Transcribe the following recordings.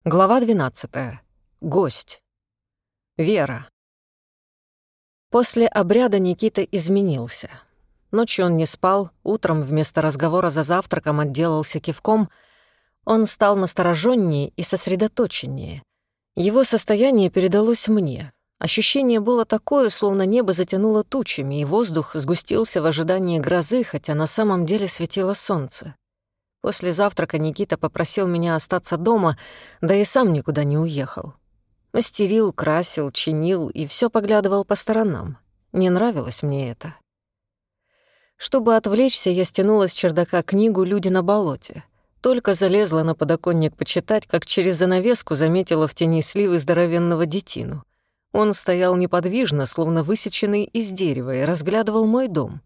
Глава 12. Гость. Вера. После обряда Никита изменился. Ночью он не спал, утром вместо разговора за завтраком отделался кивком. Он стал настороженнее и сосредоточеннее. Его состояние передалось мне. Ощущение было такое, словно небо затянуло тучами, и воздух сгустился в ожидании грозы, хотя на самом деле светило солнце. После завтрака Никита попросил меня остаться дома, да и сам никуда не уехал. Мастерил, красил, чинил и все поглядывал по сторонам. Не нравилось мне это. Чтобы отвлечься, я стянула с чердака книгу «Люди на болоте». Только залезла на подоконник почитать, как через занавеску заметила в тени сливы здоровенного детину. Он стоял неподвижно, словно высеченный из дерева, и разглядывал мой дом.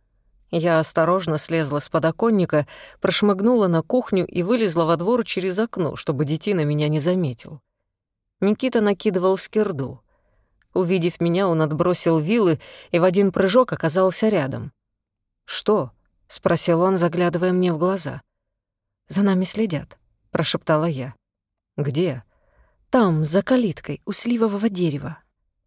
Я осторожно слезла с подоконника, прошмыгнула на кухню и вылезла во двор через окно, чтобы детина меня не заметил. Никита накидывал скирду. Увидев меня, он отбросил вилы и в один прыжок оказался рядом. «Что?» — спросил он, заглядывая мне в глаза. «За нами следят», — прошептала я. «Где?» «Там, за калиткой, у сливового дерева».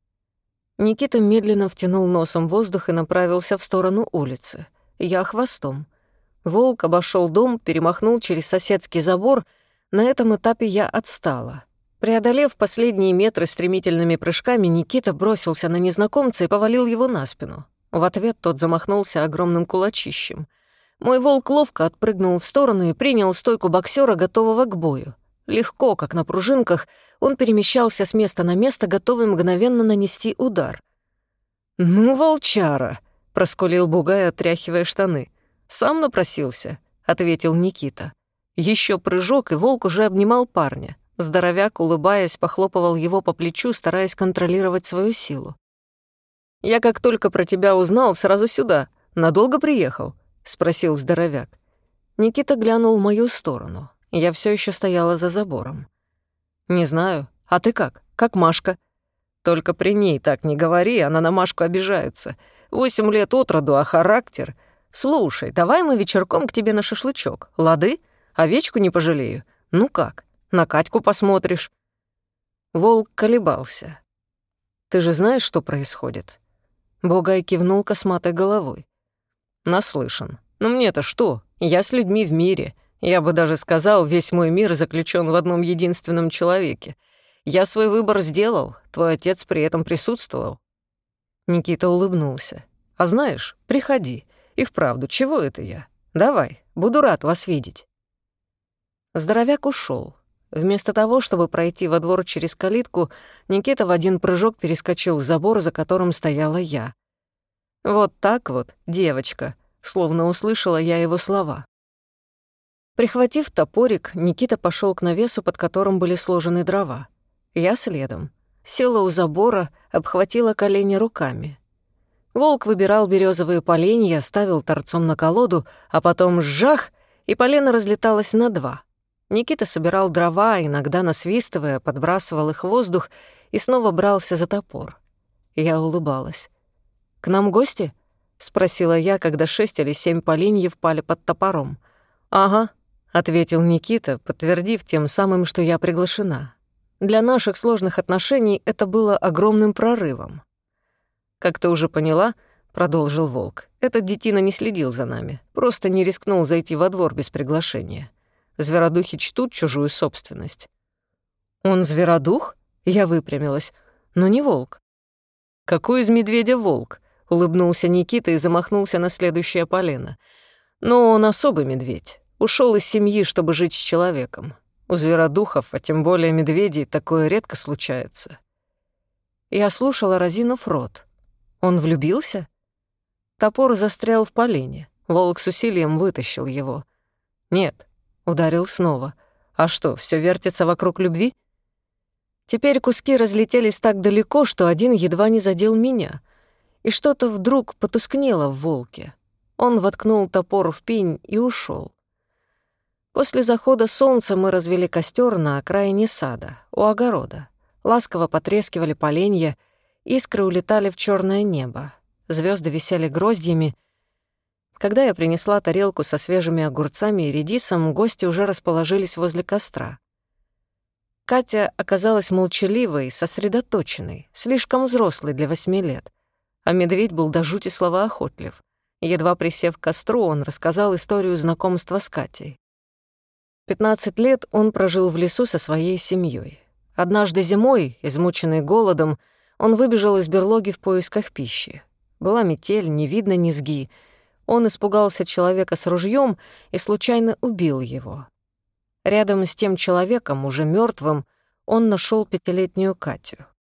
Никита медленно втянул носом воздух и направился в сторону улицы. Я хвостом. Волк обошел дом, перемахнул через соседский забор. На этом этапе я отстала. Преодолев последние метры стремительными прыжками, Никита бросился на незнакомца и повалил его на спину. В ответ тот замахнулся огромным кулачищем. Мой волк ловко отпрыгнул в сторону и принял стойку боксера, готового к бою. Легко, как на пружинках, он перемещался с места на место, готовый мгновенно нанести удар. «Ну, волчара!» — проскулил Бугай, отряхивая штаны. «Сам напросился», — ответил Никита. Еще прыжок, и волк уже обнимал парня. Здоровяк, улыбаясь, похлопывал его по плечу, стараясь контролировать свою силу. «Я как только про тебя узнал, сразу сюда. Надолго приехал?» — спросил здоровяк. Никита глянул в мою сторону. Я все еще стояла за забором. «Не знаю. А ты как? Как Машка?» «Только при ней так не говори, она на Машку обижается. 8 лет от роду, а характер... Слушай, давай мы вечерком к тебе на шашлычок, лады? Овечку не пожалею. Ну как, на Катьку посмотришь?» Волк колебался. «Ты же знаешь, что происходит?» Бугай кивнул косматой головой. «Наслышан. Но мне-то что? Я с людьми в мире. Я бы даже сказал, весь мой мир заключен в одном единственном человеке. Я свой выбор сделал, твой отец при этом присутствовал». Никита улыбнулся. «А знаешь, приходи. И вправду, чего это я? Давай, буду рад вас видеть». Здоровяк ушел. Вместо того, чтобы пройти во двор через калитку, Никита в один прыжок перескочил забор, за которым стояла я. «Вот так вот, девочка», словно услышала я его слова. Прихватив топорик, Никита пошел к навесу, под которым были сложены дрова. Я следом. Села у забора, обхватила колени руками. Волк выбирал березовые поленья, ставил торцом на колоду, а потом жах, и полено разлеталось на два. Никита собирал дрова, иногда насвистывая, подбрасывал их в воздух и снова брался за топор. Я улыбалась. «К нам гости?» — спросила я, когда 6 или 7 поленьев пали под топором. «Ага», — ответил Никита, подтвердив тем самым, что я приглашена. Для наших сложных отношений это было огромным прорывом. «Как ты уже поняла», — продолжил Волк, «этот детина не следил за нами, просто не рискнул зайти во двор без приглашения. Зверодухи чтут чужую собственность». «Он зверодух?» — я выпрямилась. «Но не волк». «Какой из медведя волк?» — улыбнулся Никита и замахнулся на следующее полено. «Но он особый медведь. Ушел из семьи, чтобы жить с человеком. У зверодухов, а тем более медведей, такое редко случается». Я слушала, разинув рот. Он влюбился? Топор застрял в полене. Волк с усилием вытащил его. «Нет», — ударил снова. «А что, все вертится вокруг любви?» Теперь куски разлетелись так далеко, что один едва не задел меня. И что-то вдруг потускнело в волке. Он воткнул топор в пень и ушел. После захода солнца мы развели костер на окраине сада, у огорода. Ласково потрескивали поленья, искры улетали в черное небо, звезды висели гроздьями. Когда я принесла тарелку со свежими огурцами и редисом, гости уже расположились возле костра. Катя оказалась молчаливой, сосредоточенной, слишком взрослой для 8 лет. А медведь был до жути словоохотлив. Едва присев к костру, он рассказал историю знакомства с Катей. 15 лет он прожил в лесу со своей семьей. Однажды зимой, измученный голодом, он выбежал из берлоги в поисках пищи. Была метель, не видно низги. Он испугался человека с ружьем и случайно убил его. Рядом с тем человеком, уже мертвым, он нашел 5-летнюю Катю.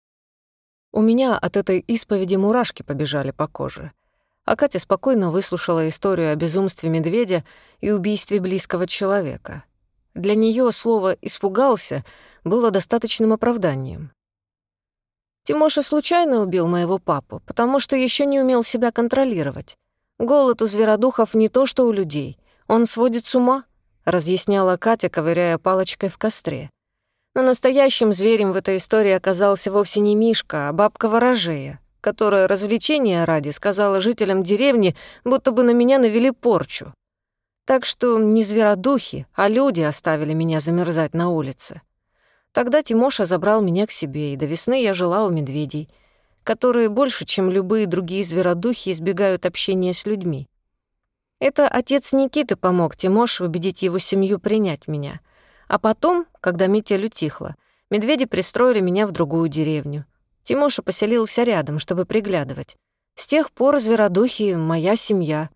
У меня от этой исповеди мурашки побежали по коже. А Катя спокойно выслушала историю о безумстве медведя и убийстве близкого человека. Для нее слово «испугался» было достаточным оправданием. Тимоша случайно убил моего папу, потому что еще не умел себя контролировать. Голод у зверодухов не то, что у людей. Он сводит с ума, разъясняла Катя, ковыряя палочкой в костре. Но настоящим зверем в этой истории оказался вовсе не Мишка, а бабка-ворожея, которая развлечения ради сказала жителям деревни, будто бы на меня навели порчу. Так что не зверодухи, а люди оставили меня замерзать на улице. Тогда Тимоша забрал меня к себе, и до весны я жила у медведей, которые больше, чем любые другие зверодухи, избегают общения с людьми. Это отец Никиты помог Тимоше убедить его семью принять меня. А потом, когда метель утихла, медведи пристроили меня в другую деревню. Тимоша поселился рядом, чтобы приглядывать. С тех пор зверодухи — моя семья.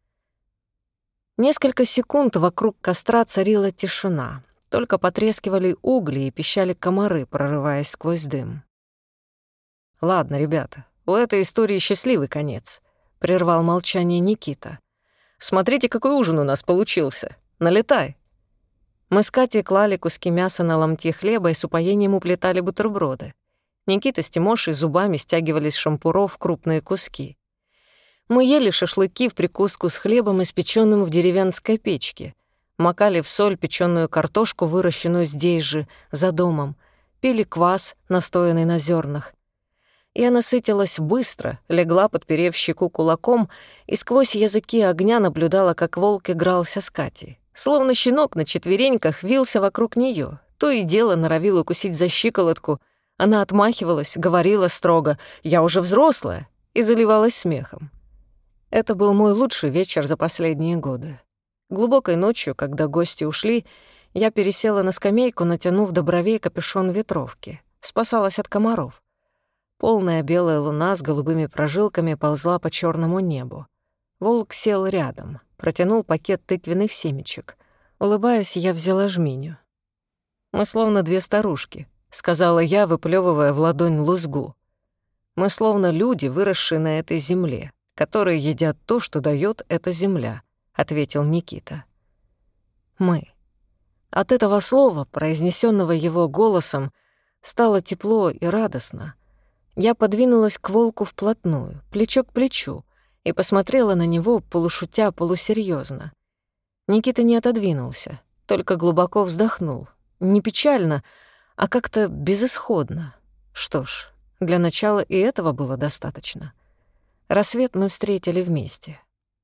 Несколько секунд вокруг костра царила тишина. Только потрескивали угли и пищали комары, прорываясь сквозь дым. «Ладно, ребята, у этой истории счастливый конец», — прервал молчание Никита. «Смотрите, какой ужин у нас получился. Налетай». Мы с Катей клали куски мяса на ломти хлеба и с упоением уплетали бутерброды. Никита с Тимошей зубами стягивали с шампуров крупные куски. Мы ели шашлыки в прикуску с хлебом, испечённым в деревенской печке, макали в соль печёную картошку, выращенную здесь же, за домом, пили квас, настоянный на зернах. Я насытилась быстро, легла, подперев щеку кулаком, и сквозь языки огня наблюдала, как волк игрался с Катей. Словно щенок на четвереньках вился вокруг неё, то и дело норовил укусить за щиколотку. Она отмахивалась, говорила строго «Я уже взрослая» и заливалась смехом. Это был мой лучший вечер за последние годы. Глубокой ночью, когда гости ушли, я пересела на скамейку, натянув до бровей капюшон ветровки. Спасалась от комаров. Полная белая луна с голубыми прожилками ползла по черному небу. Волк сел рядом, протянул пакет тыквенных семечек. Улыбаясь, я взяла жменю. «Мы словно две старушки», — сказала я, выплёвывая в ладонь лузгу. «Мы словно люди, выросшие на этой земле, которые едят то, что даёт эта земля», — ответил Никита. «Мы». От этого слова, произнесённого его голосом, стало тепло и радостно. Я подвинулась к волку вплотную, плечо к плечу, и посмотрела на него, полушутя, полусерьёзно. Никита не отодвинулся, только глубоко вздохнул. Не печально, а как-то безысходно. Что ж, для начала и этого было достаточно. Рассвет мы встретили вместе.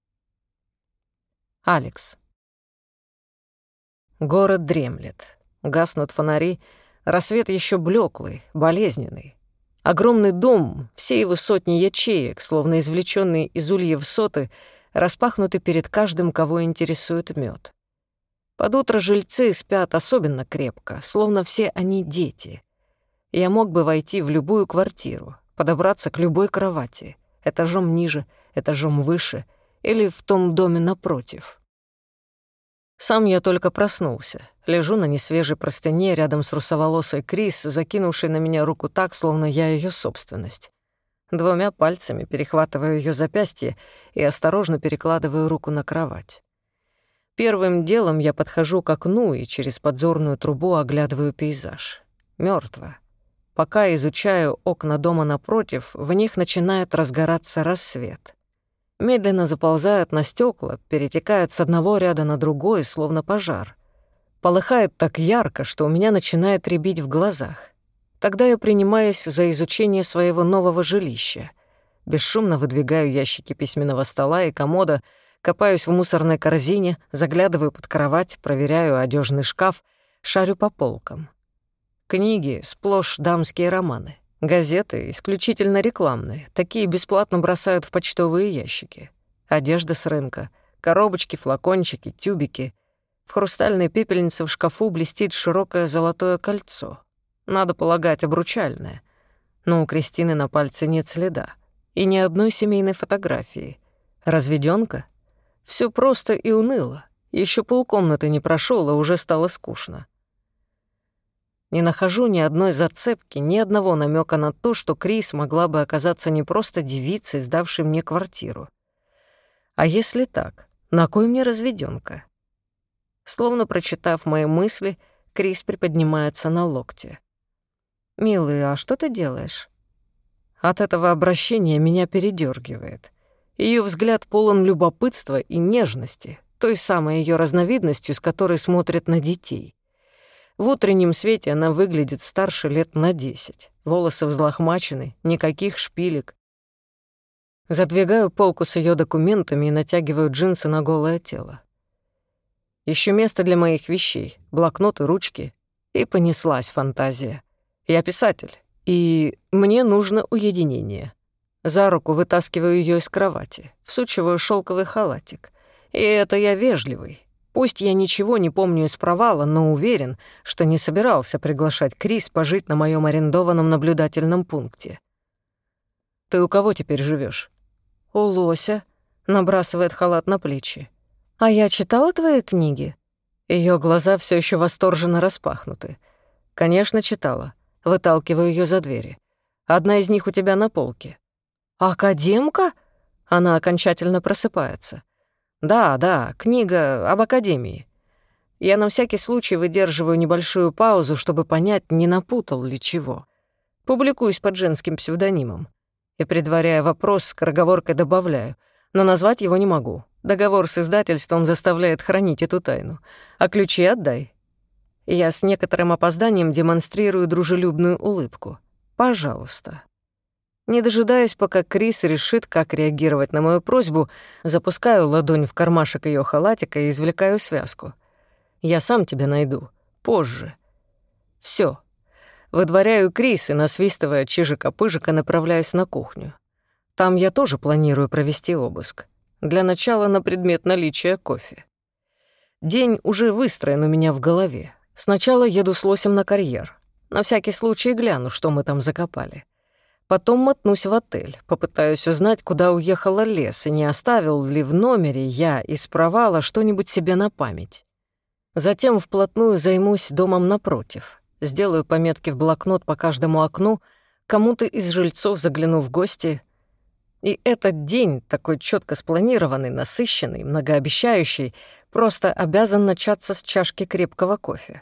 Алекс. Город дремлет. Гаснут фонари. Рассвет еще блеклый, болезненный. Огромный дом, все его сотни ячеек, словно извлеченные из ульев соты, распахнуты перед каждым, кого интересует мед. Под утро жильцы спят особенно крепко, словно все они дети. Я мог бы войти в любую квартиру, подобраться к любой кровати, этажом ниже, этажом выше или в том доме напротив. Сам я только проснулся. Лежу на несвежей простыне рядом с русоволосой Крис, закинувшей на меня руку так, словно я ее собственность. 2 пальцами перехватываю ее запястье и осторожно перекладываю руку на кровать. Первым делом я подхожу к окну и через подзорную трубу оглядываю пейзаж. Мёртво. Пока изучаю окна дома напротив, в них начинает разгораться рассвет. Медленно заползают на стекла, перетекают с одного ряда на другой, словно пожар. Полыхает так ярко, что у меня начинает рябить в глазах. Тогда я принимаюсь за изучение своего нового жилища. Бесшумно выдвигаю ящики письменного стола и комода, копаюсь в мусорной корзине, заглядываю под кровать, проверяю одежный шкаф, шарю по полкам. Книги — сплошь дамские романы. Газеты — исключительно рекламные. Такие бесплатно бросают в почтовые ящики. Одежда с рынка. Коробочки, флакончики, тюбики. В хрустальной пепельнице в шкафу блестит широкое золотое кольцо. Надо полагать, обручальное. Но у Кристины на пальце нет следа. И ни одной семейной фотографии. Разведёнка? Всё просто и уныло. Ещё полкомнаты не прошёл, а уже стало скучно. Не нахожу ни одной зацепки, ни одного намёка на то, что Крис могла бы оказаться не просто девицей, сдавшей мне квартиру. А если так, на кой мне разведёнка? Словно прочитав мои мысли, Крис приподнимается на локте. «Милый, а что ты делаешь?» От этого обращения меня передёргивает. Её взгляд полон любопытства и нежности, той самой её разновидностью, с которой смотрят на детей. В утреннем свете она выглядит старше лет на 10. Волосы взлохмачены, никаких шпилек. Задвигаю полку с её документами и натягиваю джинсы на голое тело. Ищу место для моих вещей, блокнот и ручки. И понеслась фантазия. Я писатель, и мне нужно уединение. За руку вытаскиваю её из кровати, всучиваю шёлковый халатик. И это я вежливый. Пусть я ничего не помню из провала, но уверен, что не собирался приглашать Крис пожить на моём арендованном наблюдательном пункте. «Ты у кого теперь живёшь?» «У Лося», — набрасывает халат на плечи. «А я читала твои книги?» Её глаза всё ещё восторженно распахнуты. «Конечно, читала». Выталкиваю её за двери. «Одна из них у тебя на полке». «Академка?» Она окончательно просыпается. «Да, книга об академии». Я на всякий случай выдерживаю небольшую паузу, чтобы понять, не напутал ли чего. Публикуюсь под женским псевдонимом. И, предваряя вопрос, скороговоркой добавляю, но назвать его не могу. Договор с издательством заставляет хранить эту тайну. А ключи отдай. Я с некоторым опозданием демонстрирую дружелюбную улыбку. «Пожалуйста». Не дожидаясь, пока Крис решит, как реагировать на мою просьбу, запускаю ладонь в кармашек её халатика и извлекаю связку. «Я сам тебя найду. Позже». Всё. Выдворяю Крис и, насвистывая чижика-пыжика, направляюсь на кухню. Там я тоже планирую провести обыск. Для начала на предмет наличия кофе. День уже выстроен у меня в голове. Сначала еду с Лосем на карьер. На всякий случай гляну, что мы там закопали. Потом мотнусь в отель, попытаюсь узнать, куда уехала Лес, и не оставил ли в номере я из провала что-нибудь себе на память. Затем вплотную займусь домом напротив. Сделаю пометки в блокнот по каждому окну, кому-то из жильцов загляну в гости. И этот день, такой чётко спланированный, насыщенный, многообещающий, просто обязан начаться с чашки крепкого кофе.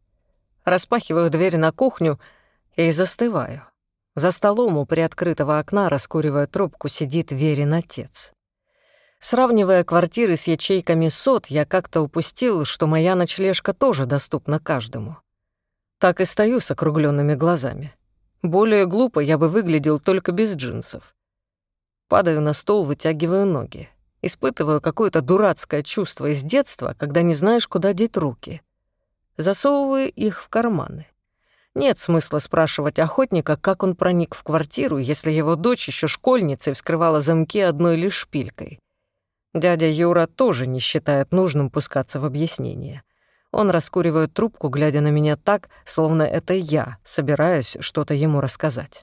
Распахиваю дверь на кухню и застываю. За столом у приоткрытого окна, раскуривая трубку, сидит Верин отец. Сравнивая квартиры с ячейками сот, я как-то упустил, что моя ночлежка тоже доступна каждому. Так и стою с округлёнными глазами. Более глупо я бы выглядел только без джинсов. Падаю на стол, вытягиваю ноги. Испытываю какое-то дурацкое чувство из детства, когда не знаешь, куда деть руки. Засовываю их в карманы. Нет смысла спрашивать охотника, как он проник в квартиру, если его дочь еще школьницей вскрывала замки одной лишь шпилькой. Дядя Юра тоже не считает нужным пускаться в объяснение. Он раскуривает трубку, глядя на меня так, словно это я собираюсь что-то ему рассказать.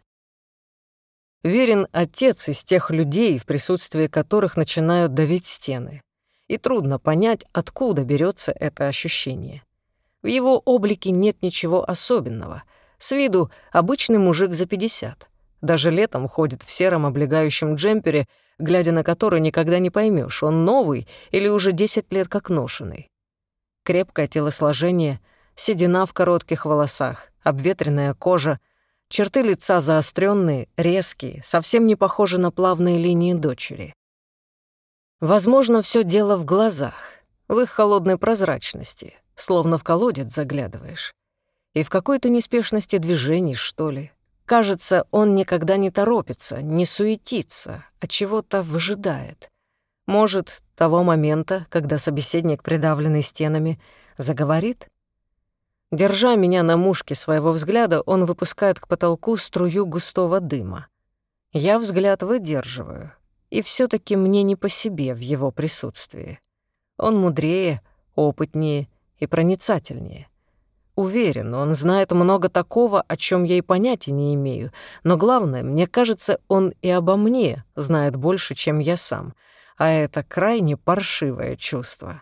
Верин отец из тех людей, в присутствии которых начинают давить стены. И трудно понять, откуда берется это ощущение. В его облике нет ничего особенного. С виду обычный мужик за 50. Даже летом ходит в сером облегающем джемпере, глядя на который никогда не поймешь, он новый или уже 10 лет как ношеный. Крепкое телосложение, седина в коротких волосах, обветренная кожа, черты лица заостренные, резкие, совсем не похожи на плавные линии дочери. Возможно, все дело в глазах, в их холодной прозрачности, словно в колодец заглядываешь. И в какой-то неспешности движений, что ли. Кажется, он никогда не торопится, не суетится, а чего-то выжидает. Может, того момента, когда собеседник, придавленный стенами, заговорит? Держа меня на мушке своего взгляда, он выпускает к потолку струю густого дыма. Я взгляд выдерживаю, и все таки мне не по себе в его присутствии. Он мудрее, опытнее и проницательнее. Уверен, он знает много такого, о чем я и понятия не имею, но главное, мне кажется, он и обо мне знает больше, чем я сам, а это крайне паршивое чувство.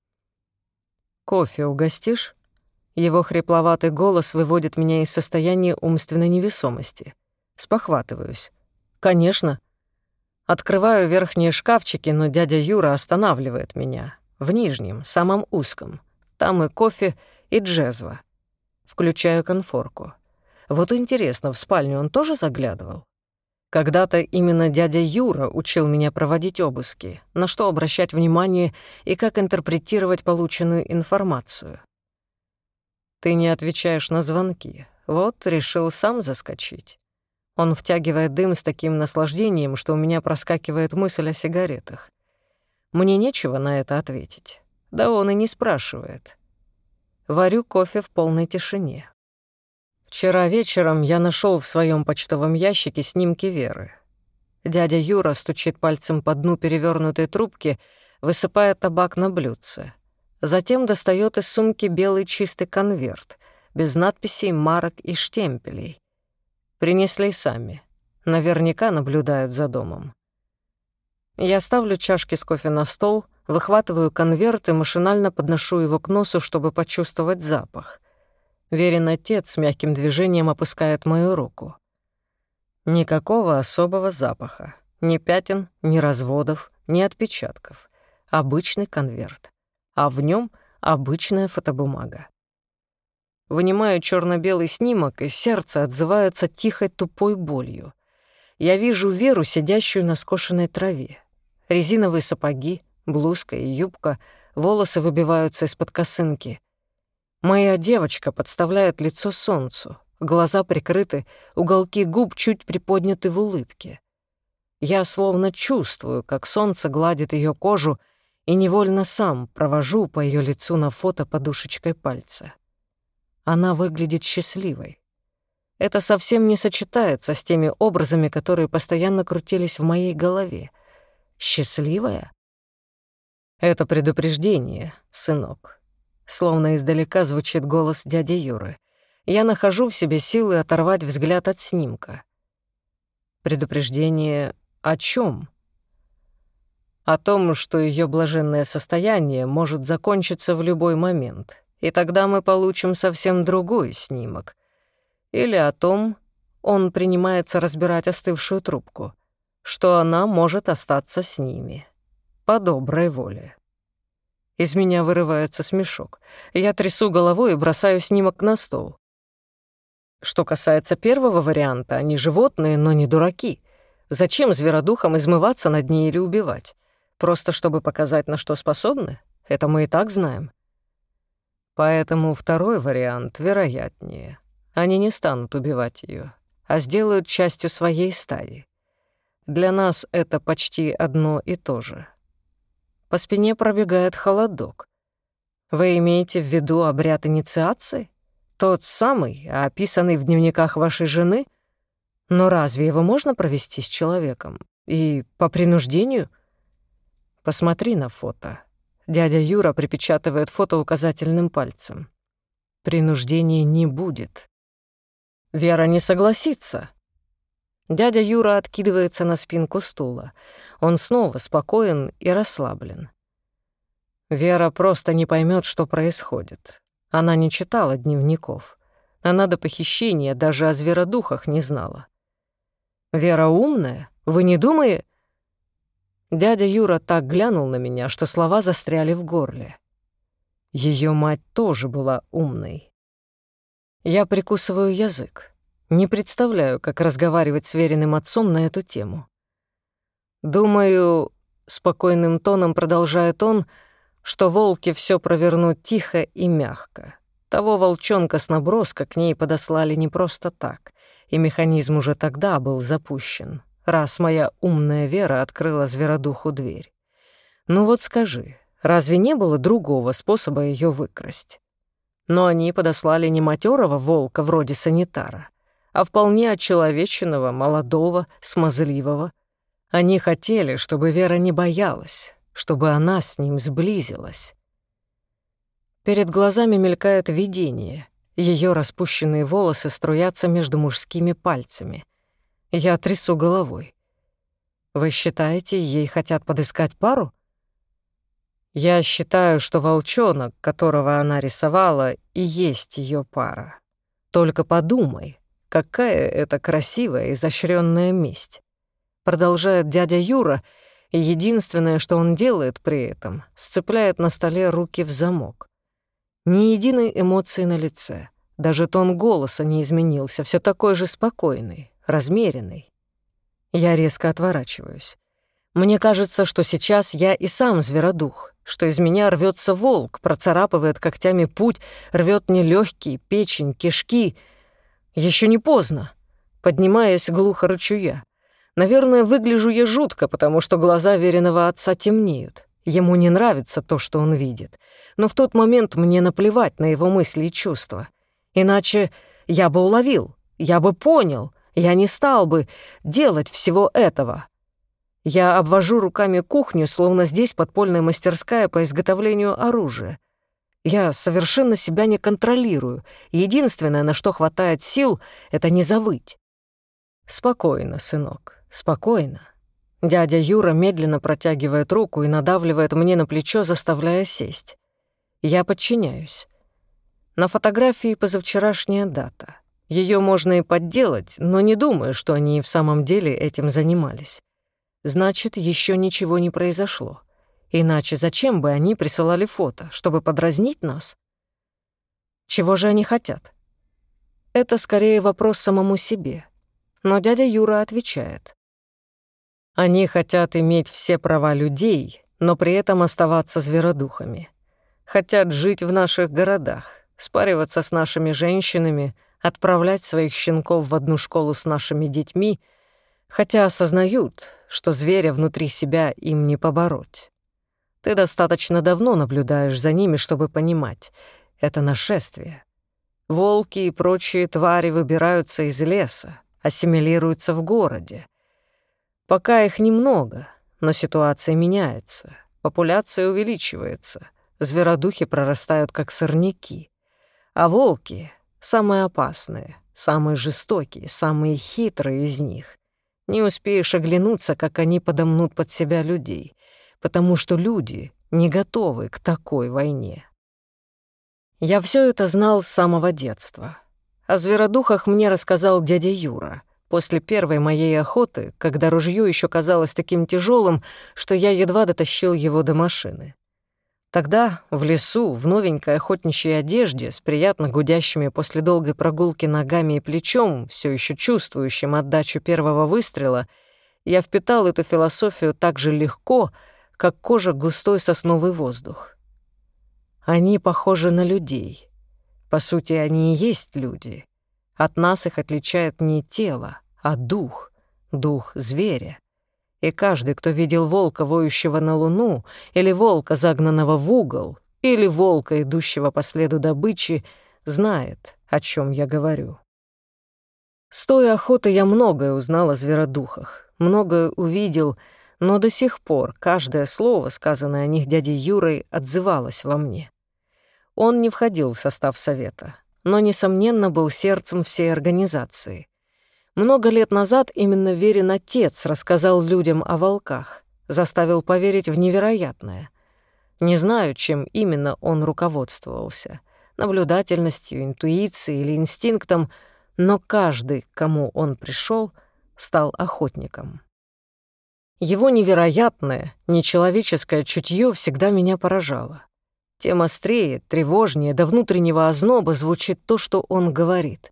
«Кофе угостишь?» Его хрипловатый голос выводит меня из состояния умственной невесомости. Спохватываюсь. «Конечно». Открываю верхние шкафчики, но дядя Юра останавливает меня. В нижнем, самом узком. Там и кофе, и джезва. Включаю конфорку. Вот интересно, в спальню он тоже заглядывал? Когда-то именно дядя Юра учил меня проводить обыски, на что обращать внимание и как интерпретировать полученную информацию. Ты не отвечаешь на звонки. Вот, решил сам заскочить. Он втягивает дым с таким наслаждением, что у меня проскакивает мысль о сигаретах. Мне нечего на это ответить. Да он и не спрашивает. Варю кофе в полной тишине. Вчера вечером я нашел в своем почтовом ящике снимки Веры. Дядя Юра стучит пальцем по дну перевернутой трубки, высыпая табак на блюдце. Затем достает из сумки белый чистый конверт, без надписей, марок и штемпелей. Принесли сами. Наверняка наблюдают за домом. Я ставлю чашки с кофе на стол, выхватываю конверт и машинально подношу его к носу, чтобы почувствовать запах. Верин отец мягким движением опускает мою руку. Никакого особого запаха. Ни пятен, ни разводов, ни отпечатков. Обычный конверт. А в нем обычная фотобумага. Вынимаю черно-белый снимок, и сердце отзывается тихой тупой болью. Я вижу Веру, сидящую на скошенной траве. Резиновые сапоги, блузка и юбка, волосы выбиваются из-под косынки. Моя девочка подставляет лицо солнцу, глаза прикрыты, уголки губ чуть приподняты в улыбке. Я словно чувствую, как солнце гладит ее кожу, и невольно сам провожу по ее лицу на фото подушечкой пальца. Она выглядит счастливой. Это совсем не сочетается с теми образами, которые постоянно крутились в моей голове. Счастливая? Это предупреждение, сынок. Словно издалека звучит голос дяди Юры. Я нахожу в себе силы оторвать взгляд от снимка. Предупреждение о чем? О том, что ее блаженное состояние может закончиться в любой момент, и тогда мы получим совсем другой снимок. Или о том, он принимается разбирать остывшую трубку, что она может остаться с ними. По доброй воле. Из меня вырывается смешок. Я трясу головой и бросаю снимок на стол. Что касается первого варианта, они животные, но не дураки. Зачем зверодухам измываться над ней или убивать? Просто чтобы показать, на что способны? Это мы и так знаем. Поэтому второй вариант вероятнее. Они не станут убивать ее, а сделают частью своей стаи. Для нас это почти одно и то же. По спине пробегает холодок. Вы имеете в виду обряд инициации? Тот самый, описанный в дневниках вашей жены? Но разве его можно провести с человеком? И по принуждению? Посмотри на фото. Дядя Юра припечатывает фото указательным пальцем. Принуждения не будет. Вера не согласится. Дядя Юра откидывается на спинку стула. Он снова спокоен и расслаблен. Вера просто не поймет, что происходит. Она не читала дневников. Она до похищения даже о зверодухах не знала. Вера умная? Вы не думаете? Дядя Юра так глянул на меня, что слова застряли в горле. Ее мать тоже была умной. Я прикусываю язык. Не представляю, как разговаривать с Вериным отцом на эту тему. Думаю, спокойным тоном продолжает он, что волки все провернут тихо и мягко. Того волчонка с наброска к ней подослали не просто так, и механизм уже тогда был запущен, раз моя умная Вера открыла зверодуху дверь. Ну вот скажи, разве не было другого способа ее выкрасть? Но они подослали не матерого волка вроде санитара, а вполне отчеловеченного, молодого, смазливого. Они хотели, чтобы Вера не боялась, чтобы она с ним сблизилась. Перед глазами мелькает видение. Ее распущенные волосы струятся между мужскими пальцами. Я трясу головой. Вы считаете, ей хотят подыскать пару? Я считаю, что волчонок, которого она рисовала, и есть ее пара. Только подумай, какая это красивая, изощренная месть. Продолжает дядя Юра, и единственное, что он делает при этом, сцепляет на столе руки в замок. Ни единой эмоции на лице, даже тон голоса не изменился, все такой же спокойный, размеренный. Я резко отворачиваюсь. Мне кажется, что сейчас я и сам зверодух, что из меня рвется волк, процарапывает когтями путь, рвет мне легкие, печень, кишки. Еще не поздно. Поднимаясь, глухо рычу я. Наверное, выгляжу я жутко, потому что глаза веренного отца темнеют. Ему не нравится то, что он видит. Но в тот момент мне наплевать на его мысли и чувства. Иначе я бы уловил, я бы понял, я не стал бы делать всего этого. Я обвожу руками кухню, словно здесь подпольная мастерская по изготовлению оружия. Я совершенно себя не контролирую. Единственное, на что хватает сил, — это не завыть. Спокойно, сынок, спокойно. Дядя Юра медленно протягивает руку и надавливает мне на плечо, заставляя сесть. Я подчиняюсь. На фотографии позавчерашняя дата. Ее можно и подделать, но не думаю, что они и в самом деле этим занимались. Значит, еще ничего не произошло. Иначе зачем бы они присылали фото, чтобы подразнить нас? Чего же они хотят? Это скорее вопрос самому себе. Но дядя Юра отвечает. Они хотят иметь все права людей, но при этом оставаться зверодухами. Хотят жить в наших городах, спариваться с нашими женщинами, отправлять своих щенков в одну школу с нашими детьми, хотя осознают, что зверя внутри себя им не побороть. Ты достаточно давно наблюдаешь за ними, чтобы понимать — это нашествие. Волки и прочие твари выбираются из леса, ассимилируются в городе. Пока их немного, но ситуация меняется, популяция увеличивается, зверодухи прорастают как сорняки, а волки — самые опасные, самые жестокие, самые хитрые из них. Не успеешь оглянуться, как они подомнут под себя людей, потому что люди не готовы к такой войне. Я все это знал с самого детства. О зверодухах мне рассказал дядя Юра после первой моей охоты, когда ружье еще казалось таким тяжелым, что я едва дотащил его до машины. Тогда в лесу, в новенькой охотничьей одежде, с приятно гудящими после долгой прогулки ногами и плечом, все еще чувствующим отдачу первого выстрела, я впитал эту философию так же легко, как кожа густой сосновый воздух. Они похожи на людей. По сути, они и есть люди. От нас их отличает не тело, а дух, дух зверя. И каждый, кто видел волка, воющего на луну, или волка, загнанного в угол, или волка, идущего по следу добычи, знает, о чем я говорю. С той охоты я многое узнал о зверодухах, многое увидел, но до сих пор каждое слово, сказанное о них дядей Юрой, отзывалось во мне. Он не входил в состав совета, но, несомненно, был сердцем всей организации. Много лет назад именно Верин отец рассказал людям о волках, заставил поверить в невероятное. Не знаю, чем именно он руководствовался — наблюдательностью, интуицией или инстинктом, но каждый, к кому он пришел, стал охотником. Его невероятное, нечеловеческое чутье всегда меня поражало. Тем острее, тревожнее, до внутреннего озноба звучит то, что он говорит.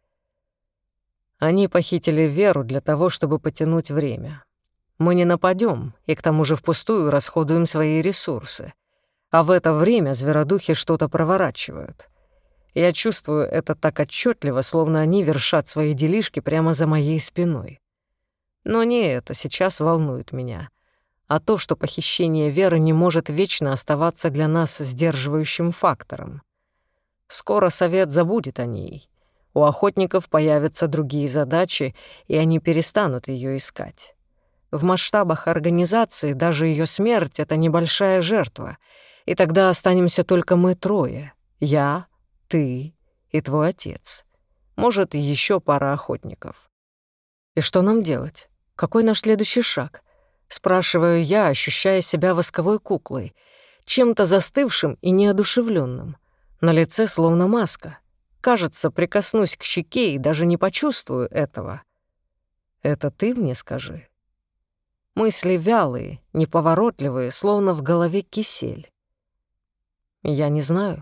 Они похитили Веру для того, чтобы потянуть время. Мы не нападем, и к тому же впустую расходуем свои ресурсы. А в это время зверодухи что-то проворачивают. Я чувствую это так отчетливо, словно они вершат свои делишки прямо за моей спиной. Но не это сейчас волнует меня, а то, что похищение Веры не может вечно оставаться для нас сдерживающим фактором. Скоро совет забудет о ней. У охотников появятся другие задачи, и они перестанут ее искать. В масштабах организации даже ее смерть — это небольшая жертва, и тогда останемся только мы трое — я, ты и твой отец. Может, и еще пара охотников. И что нам делать? Какой наш следующий шаг? Спрашиваю я, ощущая себя восковой куклой, чем-то застывшим и неодушевленным. На лице словно маска. Кажется, прикоснусь к щеке и даже не почувствую этого. Это ты мне скажи. Мысли вялые, неповоротливые, словно в голове кисель. Я не знаю.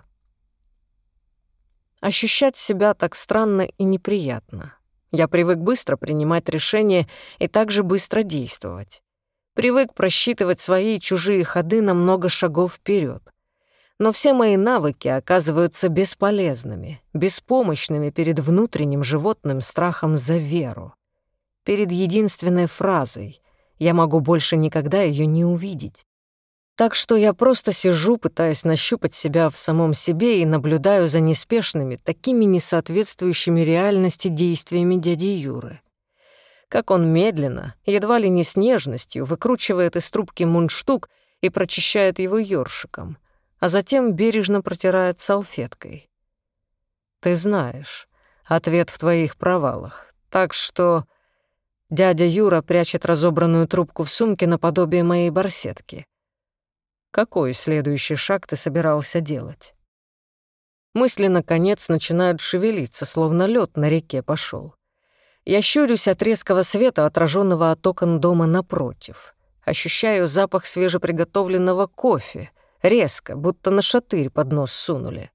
Ощущать себя так странно и неприятно. Я привык быстро принимать решения и также быстро действовать. Привык просчитывать свои и чужие ходы на много шагов вперед. Но все мои навыки оказываются бесполезными, беспомощными перед внутренним животным страхом за Веру. Перед единственной фразой «я могу больше никогда ее не увидеть». Так что я просто сижу, пытаясь нащупать себя в самом себе и наблюдаю за неспешными, такими несоответствующими реальности действиями дяди Юры. Как он медленно, едва ли не с нежностью, выкручивает из трубки мундштук и прочищает его ёршиком, а затем бережно протирает салфеткой. Ты знаешь, ответ в твоих провалах, так что... Дядя Юра прячет разобранную трубку в сумке наподобие моей барсетки. Какой следующий шаг ты собирался делать? Мысли, наконец, начинают шевелиться, словно лед на реке пошел. Я щурюсь от резкого света, отраженного от окон дома напротив. Ощущаю запах свежеприготовленного кофе, резко, будто на шатырь под нос сунули.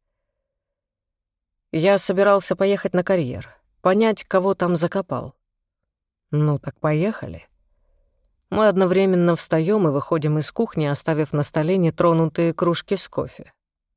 Я собирался поехать на карьер, понять, кого там закопал. Ну так поехали. Мы одновременно встаем и выходим из кухни, оставив на столе нетронутые кружки с кофе.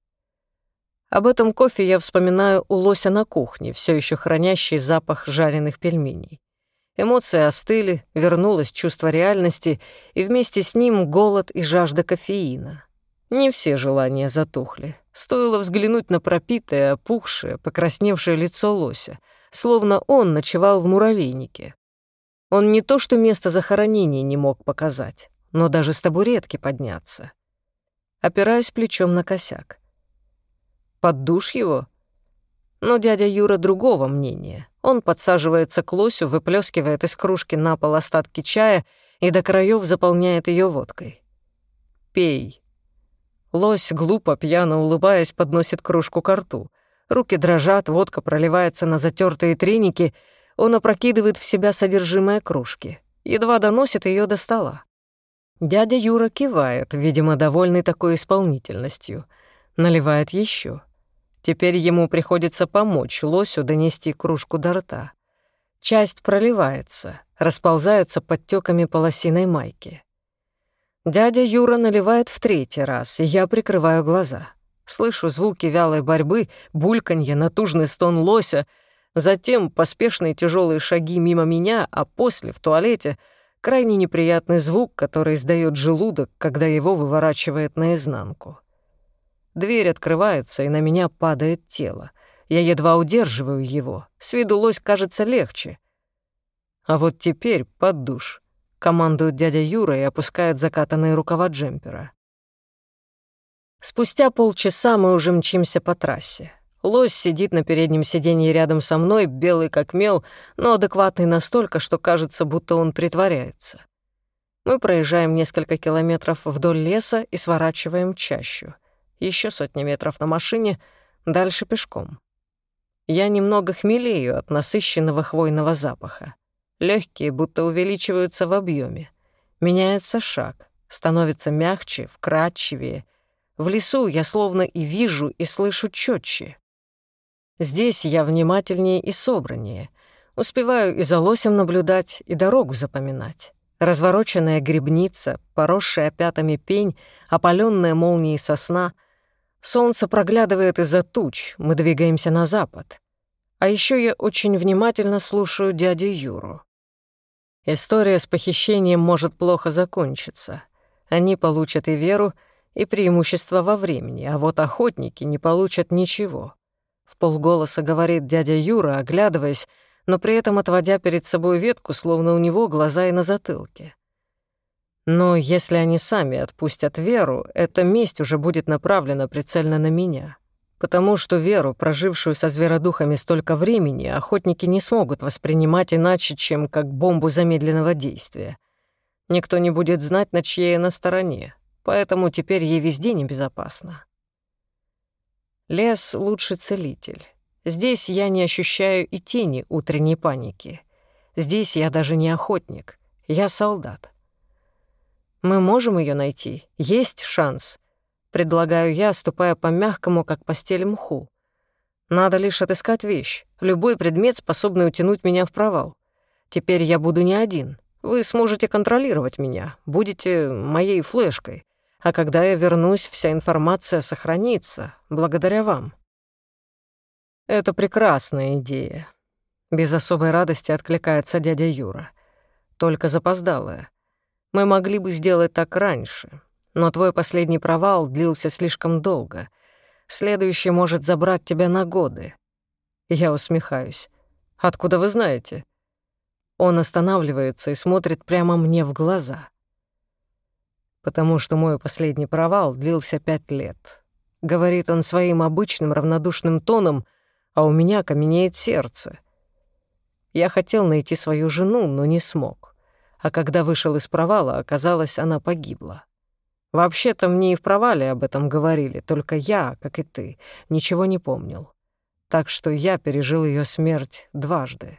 Об этом кофе я вспоминаю у Лося на кухне, все еще хранящий запах жареных пельменей. Эмоции остыли, вернулось чувство реальности, и вместе с ним голод и жажда кофеина. Не все желания затухли. Стоило взглянуть на пропитое, опухшее, покрасневшее лицо Лося, словно он ночевал в муравейнике. Он не то что место захоронения не мог показать, но даже с табуретки подняться. Опираюсь плечом на косяк. Под душ его? Но дядя Юра другого мнения. Он подсаживается к Лосю, выплескивает из кружки на пол остатки чая и до краев заполняет ее водкой. «Пей». Лось, глупо, пьяно улыбаясь, подносит кружку ко рту. Руки дрожат, водка проливается на затертые треники. Он опрокидывает в себя содержимое кружки, едва доносит ее до стола. Дядя Юра кивает, видимо, довольный такой исполнительностью. Наливает еще. Теперь ему приходится помочь Лосю донести кружку до рта. Часть проливается, расползается подтеками по лосиной майке. Дядя Юра наливает в третий раз, и я прикрываю глаза. Слышу звуки вялой борьбы, бульканье, натужный стон Лося, затем поспешные тяжелые шаги мимо меня, а после, в туалете, крайне неприятный звук, который издает желудок, когда его выворачивает наизнанку. Дверь открывается, и на меня падает тело. Я едва удерживаю его. С виду Лось кажется легче. А вот теперь под душ. Командует дядя Юра и опускает закатанные рукава джемпера. Спустя полчаса мы уже мчимся по трассе. Лось сидит на переднем сиденье рядом со мной, белый как мел, но адекватный настолько, что кажется, будто он притворяется. Мы проезжаем несколько километров вдоль леса и сворачиваем в чащу. Еще сотни метров на машине, дальше пешком. Я немного хмелею от насыщенного хвойного запаха. Легкие будто увеличиваются в объеме. Меняется шаг, становится мягче, вкрадчивее. В лесу я словно и вижу, и слышу четче. Здесь я внимательнее и собраннее. Успеваю и за лосем наблюдать, и дорогу запоминать. Развороченная грибница, поросшая опятами пень, опаленная молнией сосна. Солнце проглядывает из-за туч, мы двигаемся на запад. А еще я очень внимательно слушаю дядю Юру. История с похищением может плохо закончиться. Они получат и Веру, и преимущество во времени, а вот охотники не получат ничего. вполголоса говорит дядя Юра, оглядываясь, но при этом отводя перед собой ветку, словно у него глаза и на затылке. Но если они сами отпустят Веру, эта месть уже будет направлена прицельно на меня. Потому что Веру, прожившую со зверодухами столько времени, охотники не смогут воспринимать иначе, чем как бомбу замедленного действия. Никто не будет знать, на чьей она стороне, поэтому теперь ей везде небезопасно. Лес — лучший целитель. Здесь я не ощущаю и тени утренней паники. Здесь я даже не охотник, я солдат. Мы можем ее найти, есть шанс. Предлагаю я, ступая по мягкому, как постель, мху. Надо лишь отыскать вещь, любой предмет, способный утянуть меня в провал. Теперь я буду не один. Вы сможете контролировать меня, будете моей флешкой. А когда я вернусь, вся информация сохранится, благодаря вам. Это прекрасная идея. Без особой радости откликается дядя Юра. Только запоздалая. Мы могли бы сделать так раньше, но твой последний провал длился слишком долго. Следующий может забрать тебя на годы. Я усмехаюсь. Откуда вы знаете? Он останавливается и смотрит прямо мне в глаза. Потому что мой последний провал длился 5 лет. Говорит он своим обычным равнодушным тоном, а у меня каменеет сердце. Я хотел найти свою жену, но не смог. А когда вышел из провала, оказалось, она погибла. Вообще-то мне и в провале об этом говорили, только я, как и ты, ничего не помнил. Так что я пережил ее смерть дважды.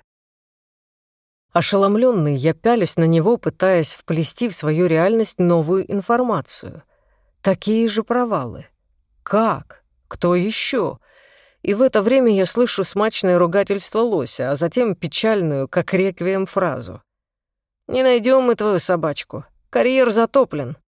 Ошеломлённый, я пялюсь на него, пытаясь вплести в свою реальность новую информацию. Такие же провалы. Как? Кто еще? И в это время я слышу смачное ругательство лося, а затем печальную, как реквием, фразу. «Не найдем мы твою собачку. Карьер затоплен.